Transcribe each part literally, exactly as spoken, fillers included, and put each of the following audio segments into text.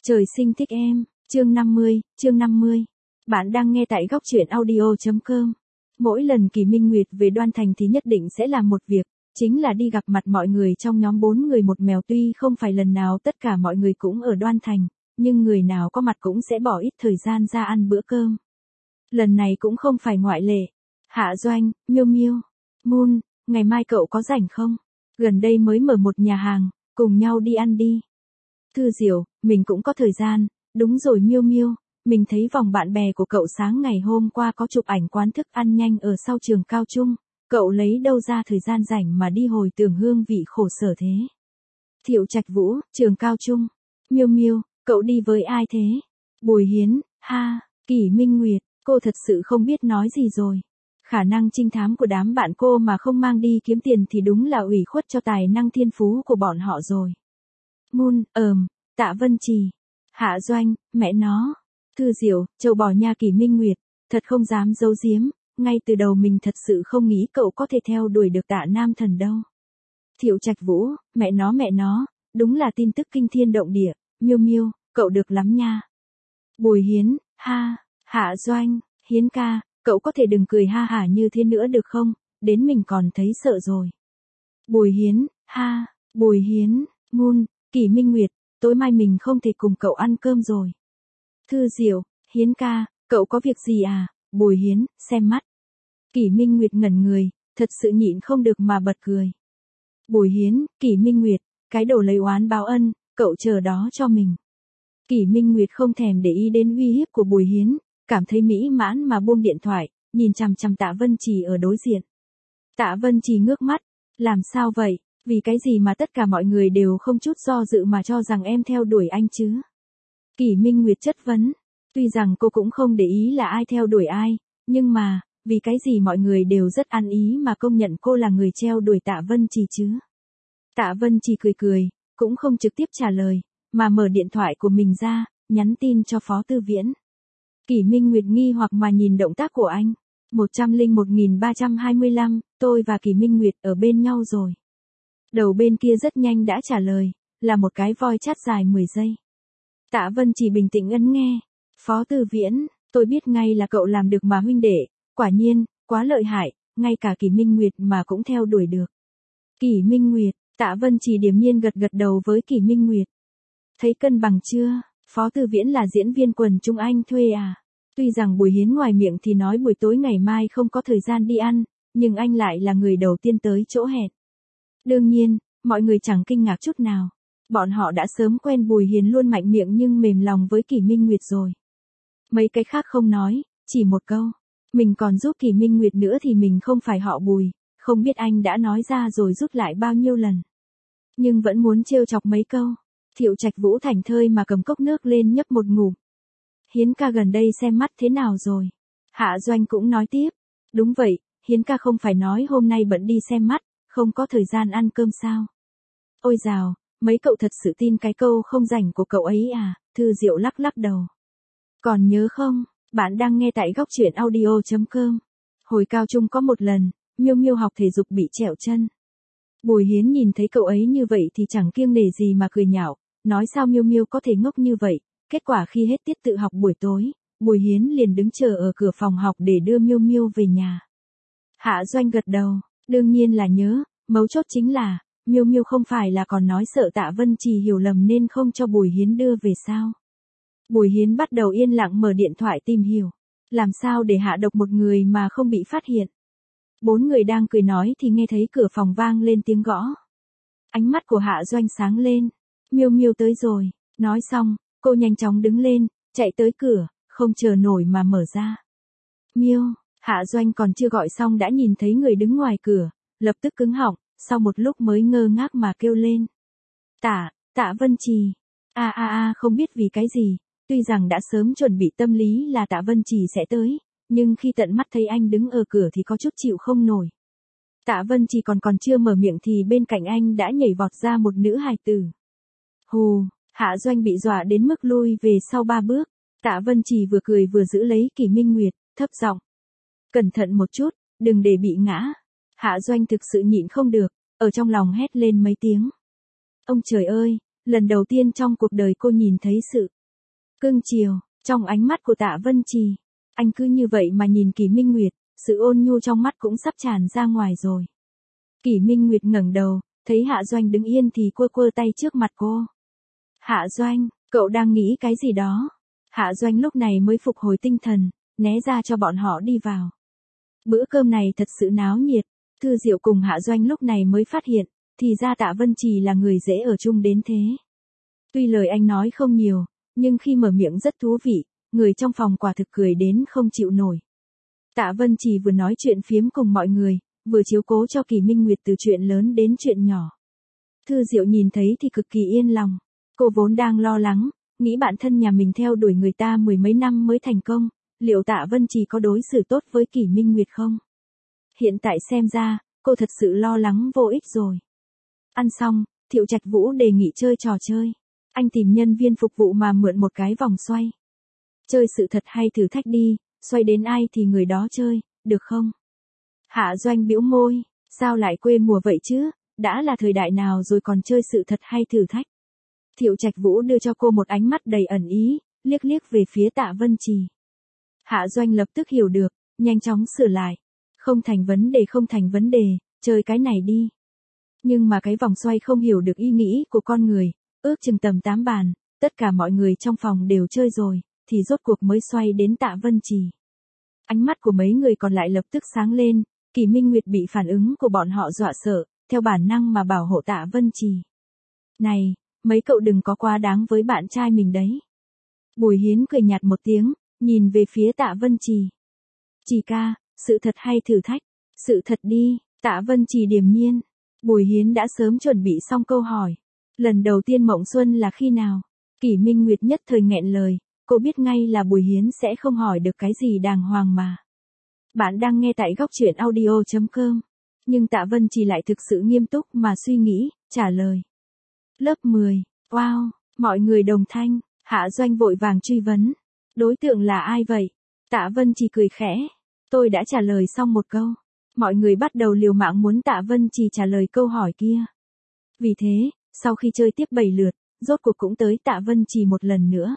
Trời sinh thích em, chương năm mươi, chương năm mươi. Bạn đang nghe tại góc truyện audio.com. Mỗi lần Kỳ Minh Nguyệt về Đoan Thành thì nhất định sẽ làm một việc, chính là đi gặp mặt mọi người trong nhóm bốn người một mèo. Tuy không phải lần nào tất cả mọi người cũng ở Đoan Thành, nhưng người nào có mặt cũng sẽ bỏ ít thời gian ra ăn bữa cơm. Lần này cũng không phải ngoại lệ. Hạ Doanh, Miêu Miêu, Moon, ngày mai cậu có rảnh không? Gần đây mới mở một nhà hàng, cùng nhau đi ăn đi. Thư Diệu, mình cũng có thời gian. Đúng rồi Miêu Miêu, mình thấy vòng bạn bè của cậu sáng ngày hôm qua có chụp ảnh quán thức ăn nhanh ở sau trường cao trung. Cậu lấy đâu ra thời gian rảnh mà đi hồi tưởng hương vị khổ sở thế? Thiệu Trạch Vũ, trường cao trung. Miêu Miêu, cậu đi với ai thế? Bùi Hiến, ha, Kỳ Minh Nguyệt, cô thật sự không biết nói gì rồi. Khả năng trinh thám của đám bạn cô mà không mang đi kiếm tiền thì đúng là ủy khuất cho tài năng thiên phú của bọn họ rồi. Moon, ờm, Tạ Vân Trì. Hạ Doanh, mẹ nó. Thư Diệu, châu bò nha Kỳ Minh Nguyệt, thật không dám giấu giếm, ngay từ đầu mình thật sự không nghĩ cậu có thể theo đuổi được Tạ Nam Thần đâu. Thiệu Trạch Vũ, mẹ nó mẹ nó, đúng là tin tức kinh thiên động địa. Miêu Miêu, cậu được lắm nha. Bùi Hiến, ha, Hạ Doanh, Hiến ca, cậu có thể đừng cười ha hả như thế nữa được không, đến mình còn thấy sợ rồi. Bùi Hiến, ha, Bùi Hiến, Moon, Kỳ Minh Nguyệt, tối mai mình không thể cùng cậu ăn cơm rồi. Thư Diệu, Hiến ca, cậu có việc gì à? Bùi Hiến, xem mắt. Kỳ Minh Nguyệt ngẩn người, thật sự nhịn không được mà bật cười. Bùi Hiến, Kỳ Minh Nguyệt, cái đồ lấy oán báo ân, cậu chờ đó cho mình. Kỳ Minh Nguyệt không thèm để ý đến uy hiếp của Bùi Hiến, cảm thấy mỹ mãn mà buông điện thoại, nhìn chằm chằm Tạ Vân Trì ở đối diện. Tạ Vân Trì ngước mắt, làm sao vậy, vì cái gì mà tất cả mọi người đều không chút do dự mà cho rằng em theo đuổi anh chứ? Kỳ Minh Nguyệt chất vấn, tuy rằng cô cũng không để ý là ai theo đuổi ai, nhưng mà, vì cái gì mọi người đều rất ăn ý mà công nhận cô là người treo đuổi Tạ Vân Trì chứ? Tạ Vân Trì cười cười, cũng không trực tiếp trả lời, mà mở điện thoại của mình ra, nhắn tin cho Phó Tư Viễn. Kỳ Minh Nguyệt nghi hoặc mà nhìn động tác của anh. một trăm lẻ một nghìn ba trăm hai mươi lăm, tôi và Kỳ Minh Nguyệt ở bên nhau rồi. Đầu bên kia rất nhanh đã trả lời, là một cái voi chat dài mười giây. Tạ Vân chỉ bình tĩnh ấn nghe. Phó Tư Viễn, tôi biết ngay là cậu làm được mà huynh đệ, quả nhiên, quá lợi hại, ngay cả Kỳ Minh Nguyệt mà cũng theo đuổi được. Kỳ Minh Nguyệt, Tạ Vân chỉ điềm nhiên gật gật đầu với Kỳ Minh Nguyệt. Thấy cân bằng chưa? Phó Tư Viễn là diễn viên quần chúng anh thuê à? Tuy rằng Bùi Hiến ngoài miệng thì nói buổi tối ngày mai không có thời gian đi ăn, nhưng anh lại là người đầu tiên tới chỗ hẹn. Đương nhiên, mọi người chẳng kinh ngạc chút nào. Bọn họ đã sớm quen Bùi Hiến luôn mạnh miệng nhưng mềm lòng với Kỳ Minh Nguyệt rồi. Mấy cái khác không nói, chỉ một câu. Mình còn giúp Kỳ Minh Nguyệt nữa thì mình không phải họ Bùi, không biết anh đã nói ra rồi rút lại bao nhiêu lần. Nhưng vẫn muốn trêu chọc mấy câu. Thiệu Trạch Vũ thảnh thơi mà cầm cốc nước lên nhấp một ngụm. Hiến ca gần đây xem mắt thế nào rồi? Hạ Doanh cũng nói tiếp. Đúng vậy, Hiến ca không phải nói hôm nay bận đi xem mắt, không có thời gian ăn cơm sao? Ôi dào, mấy cậu thật sự tin cái câu không rảnh của cậu ấy à? Thư Diệu lắc lắc đầu. Còn nhớ không, bạn đang nghe tại góc truyện audio.com. Hồi cao trung có một lần, Miêu Miêu học thể dục bị trẹo chân. Bùi Hiến nhìn thấy cậu ấy như vậy thì chẳng kiêng nể gì mà cười nhạo, nói sao Miêu Miêu có thể ngốc như vậy. Kết quả khi hết tiết tự học buổi tối, Bùi Hiến liền đứng chờ ở cửa phòng học để đưa Miêu Miêu về nhà. Hạ Doanh gật đầu, đương nhiên là nhớ, mấu chốt chính là, Miêu Miêu không phải là còn nói sợ Tạ Vân Trì hiểu lầm nên không cho Bùi Hiến đưa về sao. Bùi Hiến bắt đầu yên lặng mở điện thoại tìm hiểu, làm sao để hạ độc một người mà không bị phát hiện. Bốn người đang cười nói thì nghe thấy cửa phòng vang lên tiếng gõ. Ánh mắt của Hạ Doanh sáng lên, Miêu Miêu tới rồi, nói xong. Cô nhanh chóng đứng lên, chạy tới cửa, không chờ nổi mà mở ra. Miêu, Hạ Doanh còn chưa gọi xong đã nhìn thấy người đứng ngoài cửa, lập tức cứng họng, sau một lúc mới ngơ ngác mà kêu lên. Tạ, Tạ Vân Trì. A a a không biết vì cái gì, tuy rằng đã sớm chuẩn bị tâm lý là Tạ Vân Trì sẽ tới, nhưng khi tận mắt thấy anh đứng ở cửa thì có chút chịu không nổi. Tạ Vân Trì còn còn chưa mở miệng thì bên cạnh anh đã nhảy vọt ra một nữ hài tử. Hù. Hạ Doanh bị dọa đến mức lui về sau ba bước. Tạ Vân Trì vừa cười vừa giữ lấy Kỳ Minh Nguyệt, thấp giọng. Cẩn thận một chút, đừng để bị ngã. Hạ Doanh thực sự nhịn không được, ở trong lòng hét lên mấy tiếng. Ông trời ơi, lần đầu tiên trong cuộc đời cô nhìn thấy sự cưng chiều, trong ánh mắt của Tạ Vân Trì. Anh cứ như vậy mà nhìn Kỷ Minh Nguyệt, sự ôn nhu trong mắt cũng sắp tràn ra ngoài rồi. Kỷ Minh Nguyệt ngẩng đầu, thấy Hạ Doanh đứng yên thì quơ quơ tay trước mặt cô. Hạ Doanh, cậu đang nghĩ cái gì đó? Hạ Doanh lúc này mới phục hồi tinh thần, né ra cho bọn họ đi vào. Bữa cơm này thật sự náo nhiệt, Thư Diệu cùng Hạ Doanh lúc này mới phát hiện, thì ra Tạ Vân Trì là người dễ ở chung đến thế. Tuy lời anh nói không nhiều, nhưng khi mở miệng rất thú vị, người trong phòng quả thực cười đến không chịu nổi. Tạ Vân Trì vừa nói chuyện phiếm cùng mọi người, vừa chiếu cố cho Kỷ Minh Nguyệt từ chuyện lớn đến chuyện nhỏ. Thư Diệu nhìn thấy thì cực kỳ yên lòng. Cô vốn đang lo lắng, nghĩ bạn thân nhà mình theo đuổi người ta mười mấy năm mới thành công, liệu Tạ Vân Trì có đối xử tốt với Kỷ Minh Nguyệt không? Hiện tại xem ra, cô thật sự lo lắng vô ích rồi. Ăn xong, Thiệu Trạch Vũ đề nghị chơi trò chơi. Anh tìm nhân viên phục vụ mà mượn một cái vòng xoay. Chơi sự thật hay thử thách đi, xoay đến ai thì người đó chơi, được không? Hạ Doanh bĩu môi, sao lại quê mùa vậy chứ, đã là thời đại nào rồi còn chơi sự thật hay thử thách? Thiệu Trạch Vũ đưa cho cô một ánh mắt đầy ẩn ý, liếc liếc về phía Tạ Vân Trì. Hạ Doanh lập tức hiểu được, nhanh chóng sửa lại. Không thành vấn đề không thành vấn đề, chơi cái này đi. Nhưng mà cái vòng xoay không hiểu được ý nghĩ của con người, ước chừng tầm tám bàn, tất cả mọi người trong phòng đều chơi rồi, thì rốt cuộc mới xoay đến Tạ Vân Trì. Ánh mắt của mấy người còn lại lập tức sáng lên, Kỷ Minh Nguyệt bị phản ứng của bọn họ dọa sợ, theo bản năng mà bảo hộ Tạ Vân Trì. Này, mấy cậu đừng có quá đáng với bạn trai mình đấy. Bùi Hiến cười nhạt một tiếng, nhìn về phía Tạ Vân Trì. Trì ca, sự thật hay thử thách? Sự thật đi, Tạ Vân Trì điềm nhiên. Bùi Hiến đã sớm chuẩn bị xong câu hỏi. Lần đầu tiên mộng xuân là khi nào? Kỷ Minh Nguyệt nhất thời nghẹn lời, cô biết ngay là Bùi Hiến sẽ không hỏi được cái gì đàng hoàng mà. Bạn đang nghe tại góc truyện audio chấm com. Nhưng Tạ Vân Trì lại thực sự nghiêm túc mà suy nghĩ, trả lời. Lớp mười, wow, mọi người đồng thanh, Hạ Doanh vội vàng truy vấn. Đối tượng là ai vậy? Tạ Vân Trì cười khẽ. Tôi đã trả lời xong một câu. Mọi người bắt đầu liều mạng muốn Tạ Vân Trì trả lời câu hỏi kia. Vì thế, sau khi chơi tiếp bảy lượt, rốt cuộc cũng tới Tạ Vân Trì một lần nữa.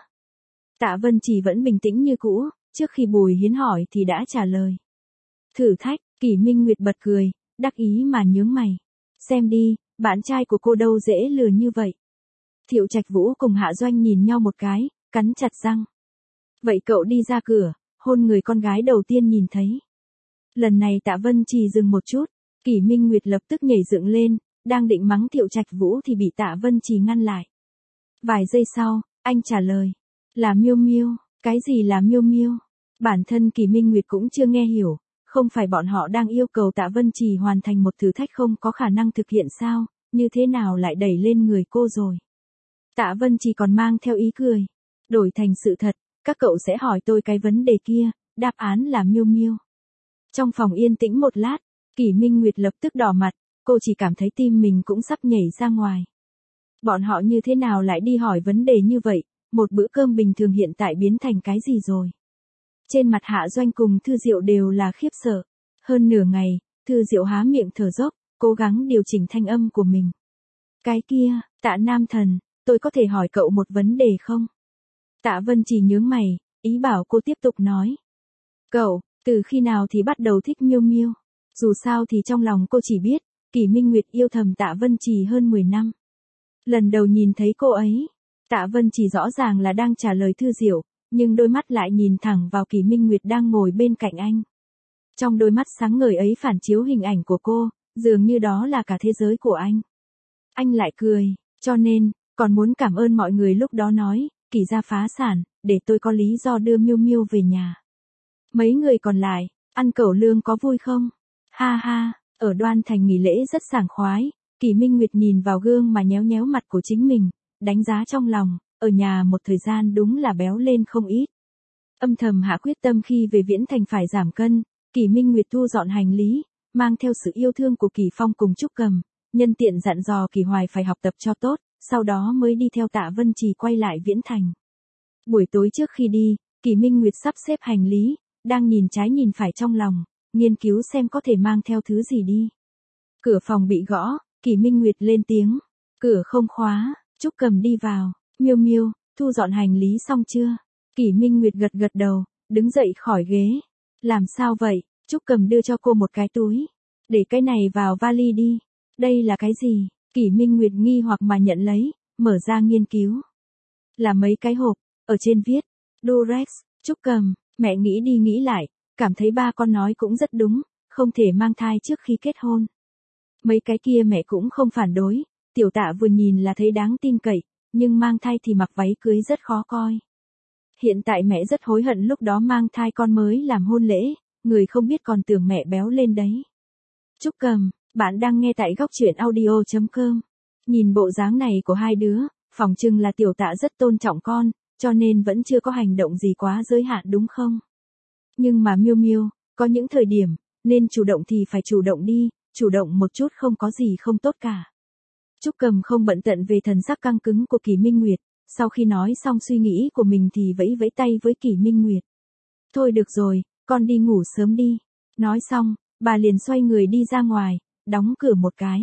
Tạ Vân Trì vẫn bình tĩnh như cũ, trước khi Bùi Hiến hỏi thì đã trả lời. Thử thách, Kỷ Minh Nguyệt bật cười, đắc ý mà nhướng mày. Xem đi, bạn trai của cô đâu dễ lừa như vậy. Thiệu Trạch Vũ cùng Hạ Doanh nhìn nhau một cái, cắn chặt răng. Vậy cậu đi ra cửa, hôn người con gái đầu tiên nhìn thấy. Lần này Tạ Vân Trì dừng một chút, Kỷ Minh Nguyệt lập tức nhảy dựng lên, đang định mắng Thiệu Trạch Vũ thì bị Tạ Vân Trì ngăn lại. Vài giây sau, anh trả lời. Là Miêu Miêu, cái gì là Miêu Miêu? Bản thân Kỷ Minh Nguyệt cũng chưa nghe hiểu, không phải bọn họ đang yêu cầu Tạ Vân Trì hoàn thành một thử thách không có khả năng thực hiện sao, như thế nào lại đẩy lên người cô rồi. Tạ Vân Trì còn mang theo ý cười. Đổi thành sự thật, các cậu sẽ hỏi tôi cái vấn đề kia, đáp án là Miêu Miêu. Trong phòng yên tĩnh một lát, Kỷ Minh Nguyệt lập tức đỏ mặt, cô chỉ cảm thấy tim mình cũng sắp nhảy ra ngoài. Bọn họ như thế nào lại đi hỏi vấn đề như vậy, một bữa cơm bình thường hiện tại biến thành cái gì rồi. Trên mặt Hạ Doanh cùng Thư Diệu đều là khiếp sợ. Hơn nửa ngày, Thư Diệu há miệng thở dốc, cố gắng điều chỉnh thanh âm của mình. Cái kia, Tạ Nam Thần, tôi có thể hỏi cậu một vấn đề không? Tạ Vân Trì nhướng mày, ý bảo cô tiếp tục nói. Cậu, từ khi nào thì bắt đầu thích Miêu Miêu? Dù sao thì trong lòng cô chỉ biết, Kỷ Minh Nguyệt yêu thầm Tạ Vân Trì hơn mười năm. Lần đầu nhìn thấy cô ấy, Tạ Vân Trì rõ ràng là đang trả lời Thư Diệu, nhưng đôi mắt lại nhìn thẳng vào Kỷ Minh Nguyệt đang ngồi bên cạnh anh. Trong đôi mắt sáng ngời ấy phản chiếu hình ảnh của cô, dường như đó là cả thế giới của anh. Anh lại cười, cho nên, còn muốn cảm ơn mọi người lúc đó nói, Kỷ gia phá sản, để tôi có lý do đưa Miêu Miêu về nhà. Mấy người còn lại, ăn cẩu lương có vui không? Ha ha, ở Đoan Thành nghỉ lễ rất sảng khoái, Kỷ Minh Nguyệt nhìn vào gương mà nhéo nhéo mặt của chính mình, đánh giá trong lòng, ở nhà một thời gian đúng là béo lên không ít. Âm thầm hạ quyết tâm khi về Viễn Thành phải giảm cân, Kỷ Minh Nguyệt thu dọn hành lý, mang theo sự yêu thương của Kỷ Phong cùng Trúc Cầm, nhân tiện dặn dò Kỷ Hoài phải học tập cho tốt, sau đó mới đi theo Tạ Vân Trì quay lại Viễn Thành. Buổi tối trước khi đi, Kỷ Minh Nguyệt sắp xếp hành lý, đang nhìn trái nhìn phải trong lòng, nghiên cứu xem có thể mang theo thứ gì đi. Cửa phòng bị gõ, Kỷ Minh Nguyệt lên tiếng, cửa không khóa, Trúc Cầm đi vào, Miêu Miêu, thu dọn hành lý xong chưa? Kỷ Minh Nguyệt gật gật đầu, đứng dậy khỏi ghế. Làm sao vậy? Trúc Cầm đưa cho cô một cái túi. Để cái này vào vali đi. Đây là cái gì? Kỷ Minh Nguyệt nghi hoặc mà nhận lấy, mở ra nghiên cứu. Là mấy cái hộp, ở trên viết, Durex. Trúc Cầm, mẹ nghĩ đi nghĩ lại, cảm thấy ba con nói cũng rất đúng, không thể mang thai trước khi kết hôn. Mấy cái kia mẹ cũng không phản đối, Tiểu Tạ vừa nhìn là thấy đáng tin cậy, nhưng mang thai thì mặc váy cưới rất khó coi. Hiện tại mẹ rất hối hận lúc đó mang thai con mới làm hôn lễ, người không biết còn tưởng mẹ béo lên đấy. Trúc Cầm, bạn đang nghe tại góc truyện audio chấm com. Nhìn bộ dáng này của hai đứa, phỏng chừng là Tiểu Tạ rất tôn trọng con, cho nên vẫn chưa có hành động gì quá giới hạn đúng không? Nhưng mà Miêu Miêu, có những thời điểm, nên chủ động thì phải chủ động đi, chủ động một chút không có gì không tốt cả. Trúc Cầm không bận tận về thần sắc căng cứng của Kỷ Minh Nguyệt, sau khi nói xong suy nghĩ của mình thì vẫy vẫy tay với Kỷ Minh Nguyệt. Thôi được rồi, con đi ngủ sớm đi. Nói xong, bà liền xoay người đi ra ngoài, đóng cửa một cái.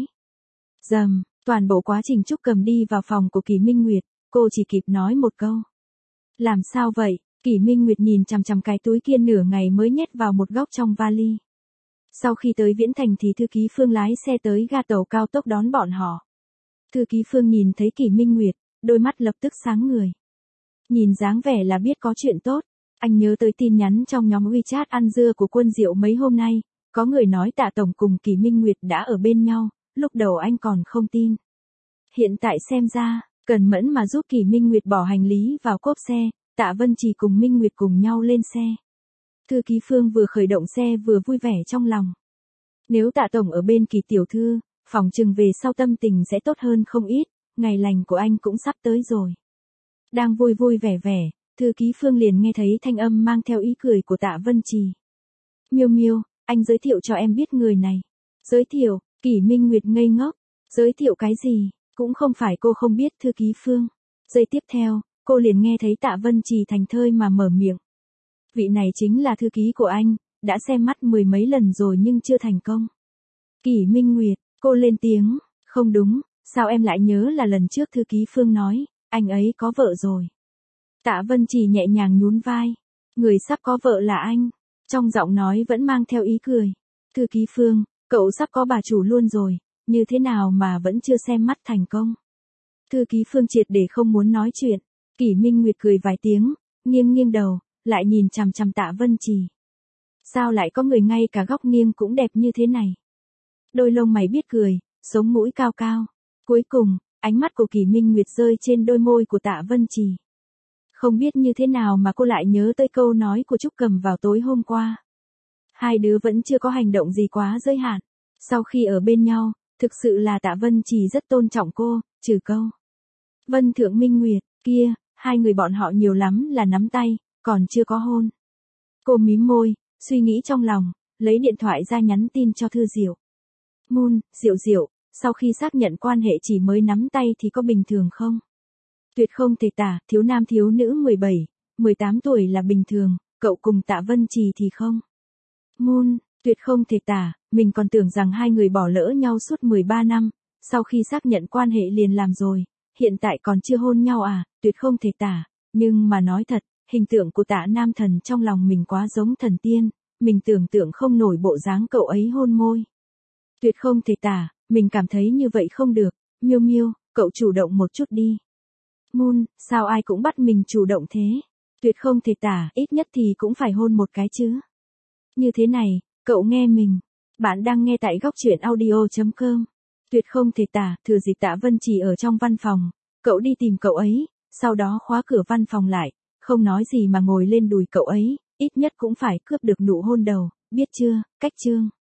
Dầm, toàn bộ quá trình Trúc Cầm đi vào phòng của Kỷ Minh Nguyệt, cô chỉ kịp nói một câu. Làm sao vậy? Kỷ Minh Nguyệt nhìn chằm chằm cái túi kia nửa ngày mới nhét vào một góc trong vali. Sau khi tới Viễn Thành thì thư ký Phương lái xe tới ga tàu cao tốc đón bọn họ. Thư ký Phương nhìn thấy Kỷ Minh Nguyệt, đôi mắt lập tức sáng người. Nhìn dáng vẻ là biết có chuyện tốt, anh nhớ tới tin nhắn trong nhóm WeChat ăn dưa của Quân Diệu mấy hôm nay, có người nói Tạ Tổng cùng Kỷ Minh Nguyệt đã ở bên nhau, lúc đầu anh còn không tin. Hiện tại xem ra, cần mẫn mà giúp Kỷ Minh Nguyệt bỏ hành lý vào cốp xe, Tạ Vân Trì cùng Minh Nguyệt cùng nhau lên xe. Thư ký Phương vừa khởi động xe vừa vui vẻ trong lòng. Nếu Tạ Tổng ở bên Kỷ tiểu thư, phòng chừng về sau tâm tình sẽ tốt hơn không ít, ngày lành của anh cũng sắp tới rồi. Đang vui vui vẻ vẻ, thư ký Phương liền nghe thấy thanh âm mang theo ý cười của Tạ Vân Trì. Miêu Miêu, anh giới thiệu cho em biết người này. Giới thiệu, Kỷ Minh Nguyệt ngây ngốc. Giới thiệu cái gì, cũng không phải cô không biết thư ký Phương. Giây tiếp theo, cô liền nghe thấy Tạ Vân Trì thành thơi mà mở miệng. Vị này chính là thư ký của anh, đã xem mắt mười mấy lần rồi nhưng chưa thành công. Kỷ Minh Nguyệt, cô lên tiếng, không đúng, sao em lại nhớ là lần trước thư ký Phương nói, anh ấy có vợ rồi. Tạ Vân Trì nhẹ nhàng nhún vai, người sắp có vợ là anh, trong giọng nói vẫn mang theo ý cười. Thư ký Phương, cậu sắp có bà chủ luôn rồi, như thế nào mà vẫn chưa xem mắt thành công. Thư ký Phương triệt để không muốn nói chuyện, Kỷ Minh Nguyệt cười vài tiếng, nghiêng nghiêng đầu, lại nhìn chằm chằm Tạ Vân Trì. Sao lại có người ngay cả góc nghiêng cũng đẹp như thế này? Đôi lông mày biết cười, sống mũi cao cao. Cuối cùng, ánh mắt của Kỷ Minh Nguyệt rơi trên đôi môi của Tạ Vân Trì. Không biết như thế nào mà cô lại nhớ tới câu nói của Trúc Cầm vào tối hôm qua. Hai đứa vẫn chưa có hành động gì quá giới hạn. Sau khi ở bên nhau, thực sự là Tạ Vân Trì rất tôn trọng cô, trừ câu. Vân Thượng Minh Nguyệt, kia, hai người bọn họ nhiều lắm là nắm tay, còn chưa có hôn. Cô mím môi, suy nghĩ trong lòng, lấy điện thoại ra nhắn tin cho Thư Diệu. Moon, Diệu Diệu, sau khi xác nhận quan hệ chỉ mới nắm tay thì có bình thường không? Tuyệt không thể tả, thiếu nam thiếu nữ mười bảy, mười tám tuổi là bình thường, cậu cùng Tạ Vân Trì thì không. Moon, tuyệt không thể tả, mình còn tưởng rằng hai người bỏ lỡ nhau suốt mười ba năm, sau khi xác nhận quan hệ liền làm rồi, hiện tại còn chưa hôn nhau à, tuyệt không thể tả, nhưng mà nói thật, hình tượng của Tạ Nam Thần trong lòng mình quá giống thần tiên, mình tưởng tượng không nổi bộ dáng cậu ấy hôn môi. Tuyệt không thể tả, mình cảm thấy như vậy không được, Miêu Miêu, cậu chủ động một chút đi. Moon, sao ai cũng bắt mình chủ động thế? Tuyệt không thể tả, ít nhất thì cũng phải hôn một cái chứ. Như thế này, cậu nghe mình. Bạn đang nghe tại góc truyện audio chấm com. Tuyệt không thể tả, thừa dịp Tạ Vân Trì ở trong văn phòng, cậu đi tìm cậu ấy, sau đó khóa cửa văn phòng lại, không nói gì mà ngồi lên đùi cậu ấy, ít nhất cũng phải cướp được nụ hôn đầu, biết chưa, cách chương.